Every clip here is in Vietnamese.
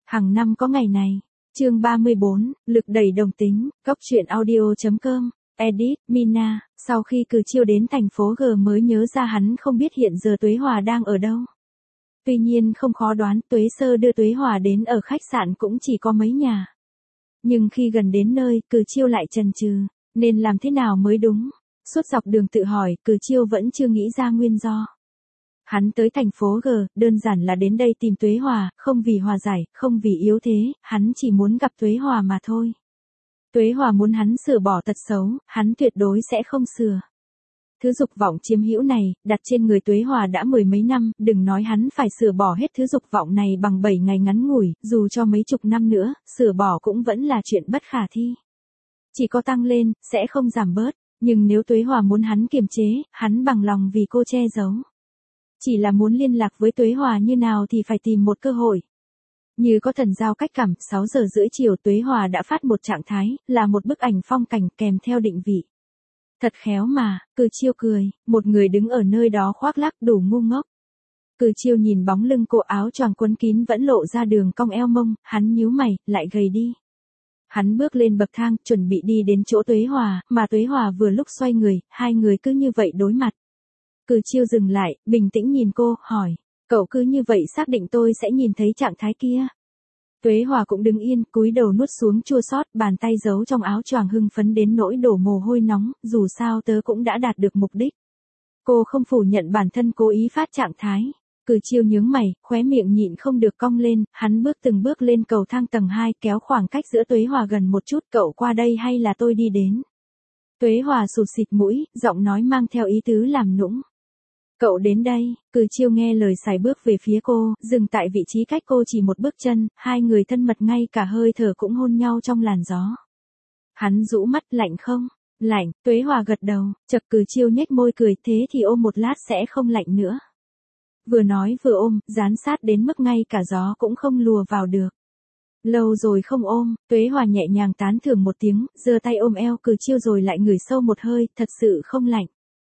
Hàng năm có ngày này. Chương 34, lực đẩy đồng tính, Cóc truyện audio.com, edit, Mina, sau khi Cừ Chiêu đến thành phố G mới nhớ ra hắn không biết hiện giờ Tuế Hòa đang ở đâu. Tuy nhiên không khó đoán Tuế Sơ đưa Tuế Hòa đến ở khách sạn cũng chỉ có mấy nhà. Nhưng khi gần đến nơi, Cừ Chiêu lại chần chừ, nên làm thế nào mới đúng. Suốt dọc đường tự hỏi, Cừ Chiêu vẫn chưa nghĩ ra nguyên do. Hắn tới thành phố G, đơn giản là đến đây tìm Tuế Hòa, không vì hòa giải, không vì yếu thế, hắn chỉ muốn gặp Tuế Hòa mà thôi. Tuế Hòa muốn hắn sửa bỏ tật xấu, hắn tuyệt đối sẽ không sửa. Thứ dục vọng chiếm hữu này, đặt trên người Tuế Hòa đã mười mấy năm, đừng nói hắn phải sửa bỏ hết thứ dục vọng này bằng 7 ngày ngắn ngủi, dù cho mấy chục năm nữa, sửa bỏ cũng vẫn là chuyện bất khả thi. Chỉ có tăng lên, sẽ không giảm bớt, nhưng nếu Tuế Hòa muốn hắn kiềm chế, hắn bằng lòng vì cô che giấu. Chỉ là muốn liên lạc với Tuế Hòa như nào thì phải tìm một cơ hội. Như có thần giao cách cảm, 6 giờ rưỡi chiều Tuế Hòa đã phát một trạng thái, là một bức ảnh phong cảnh kèm theo định vị. Thật khéo mà, Cừ Chiêu cười, một người đứng ở nơi đó khoác lác đủ ngu ngốc. Cừ Chiêu nhìn bóng lưng cô áo choàng quấn kín vẫn lộ ra đường cong eo mông, hắn nhíu mày, lại gầy đi. Hắn bước lên bậc thang, chuẩn bị đi đến chỗ Tuế Hòa, mà Tuế Hòa vừa lúc xoay người, hai người cứ như vậy đối mặt. Cừ Chiêu dừng lại, bình tĩnh nhìn cô, hỏi, cậu cứ như vậy xác định tôi sẽ nhìn thấy trạng thái kia. Tuế Hòa cũng đứng yên, cúi đầu nuốt xuống chua xót, bàn tay giấu trong áo choàng hưng phấn đến nỗi đổ mồ hôi nóng, dù sao tớ cũng đã đạt được mục đích. Cô không phủ nhận bản thân cố ý phát trạng thái. Cừ Chiêu nhướng mày, khóe miệng nhịn không được cong lên, hắn bước từng bước lên cầu thang tầng 2, kéo khoảng cách giữa Tuế Hòa gần một chút, cậu qua đây hay là tôi đi đến? Tuế Hòa sụt xịt mũi, giọng nói mang theo ý tứ làm nũng. Cậu đến đây. Cừ Chiêu nghe lời sải bước về phía cô, dừng tại vị trí cách cô chỉ một bước chân, hai người thân mật ngay cả hơi thở cũng hôn nhau trong làn gió. Hắn rũ mắt, lạnh không? Lạnh. Tuế Hòa gật đầu, chật. Cừ Chiêu nhếch môi cười, thế thì ôm một lát sẽ không lạnh nữa. Vừa nói vừa ôm, dán sát đến mức ngay cả gió cũng không lùa vào được. Lâu rồi không ôm, Tuế Hòa nhẹ nhàng tán thưởng một tiếng, giơ tay ôm eo Cừ Chiêu rồi lại ngửi sâu một hơi, thật sự không lạnh.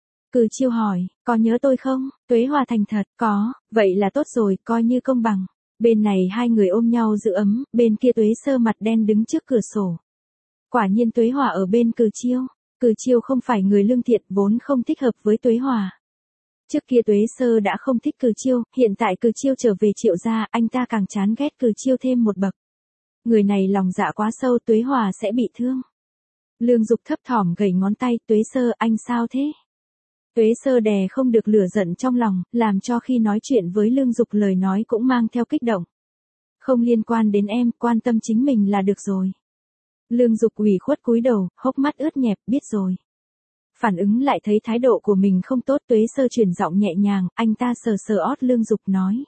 Cừ Chiêu hỏi, có nhớ tôi không? Tuế Hòa thành thật, có, vậy là tốt rồi, coi như công bằng. Bên này hai người ôm nhau giữ ấm, bên kia Tuế Sơ mặt đen đứng trước cửa sổ. Quả nhiên Tuế Hòa ở bên Cừ Chiêu. Cừ Chiêu không phải người lương thiện, vốn không thích hợp với Tuế Hòa. Trước kia Tuế Sơ đã không thích Cừ Chiêu, hiện tại Cừ Chiêu trở về Triệu gia, anh ta càng chán ghét Cừ Chiêu thêm một bậc. Người này lòng dạ quá sâu, Tuế Hòa sẽ bị thương. Lương Dục thấp thỏm gầy ngón tay, Tuế Sơ, anh sao thế? Tuế Sơ đè không được lửa giận trong lòng, làm cho khi nói chuyện với Lương Dục lời nói cũng mang theo kích động. Không liên quan đến em, quan tâm chính mình là được rồi. Lương Dục ủy khuất cúi đầu, hốc mắt ướt nhẹp, biết rồi. Phản ứng lại thấy thái độ của mình không tốt, Tuế Sơ chuyển giọng nhẹ nhàng, anh ta sờ sờ ót Lương Dục nói.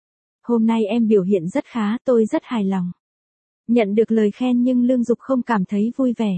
Hôm nay em biểu hiện rất khá, tôi rất hài lòng. Nhận được lời khen nhưng Lương Dục không cảm thấy vui vẻ.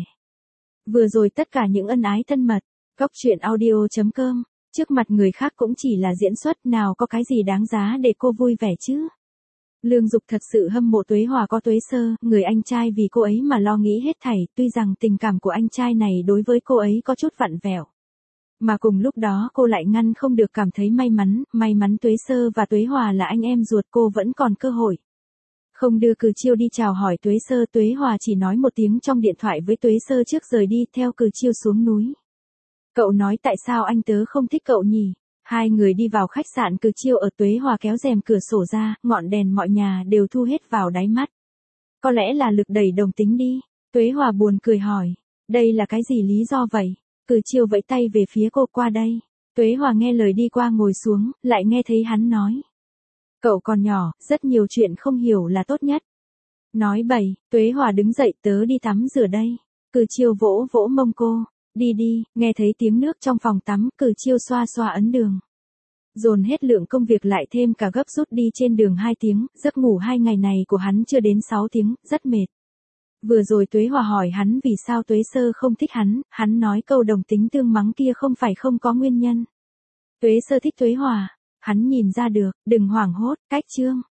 Vừa rồi tất cả những ân ái thân mật. Cóc truyện audio.com, trước mặt người khác cũng chỉ là diễn xuất, nào có cái gì đáng giá để cô vui vẻ chứ. Lương Dục thật sự hâm mộ Tuế Hòa có Tuế Sơ, người anh trai vì cô ấy mà lo nghĩ hết thảy, tuy rằng tình cảm của anh trai này đối với cô ấy có chút vặn vẹo. Mà cùng lúc đó cô lại ngăn không được cảm thấy may mắn Tuế Sơ và Tuế Hòa là anh em ruột, cô vẫn còn cơ hội. Không đưa Cừ Chiêu đi chào hỏi Tuế Sơ, Tuế Hòa chỉ nói một tiếng trong điện thoại với Tuế Sơ trước rời đi, theo Cừ Chiêu xuống núi. Cậu nói tại sao anh tớ không thích cậu nhỉ? Hai người đi vào khách sạn, Cừ Chiêu ở, Tuế Hòa kéo rèm cửa sổ ra, ngọn đèn mọi nhà đều thu hết vào đáy mắt. Có lẽ là lực đẩy đồng tính đi. Tuế Hòa buồn cười hỏi, đây là cái gì lý do vậy? Cừ Chiêu vẫy tay về phía cô, qua đây. Tuế Hòa nghe lời đi qua ngồi xuống, lại nghe thấy hắn nói. Cậu còn nhỏ, rất nhiều chuyện không hiểu là tốt nhất. Nói bậy. Tuế Hòa đứng dậy, tớ đi tắm rửa đây. Cừ Chiêu vỗ vỗ mông cô. Đi đi, nghe thấy tiếng nước trong phòng tắm, Cừ Chiêu xoa xoa ấn đường. Dồn hết lượng công việc lại thêm cả gấp rút đi trên đường 2 tiếng, giấc ngủ 2 ngày này của hắn chưa đến 6 tiếng, rất mệt. Vừa rồi Tuế Hòa hỏi hắn vì sao Tuế Sơ không thích hắn nói câu đồng tính tương mắng kia không phải không có nguyên nhân. Tuế Sơ thích Tuế Hòa, hắn nhìn ra được, đừng hoảng hốt, cách chương.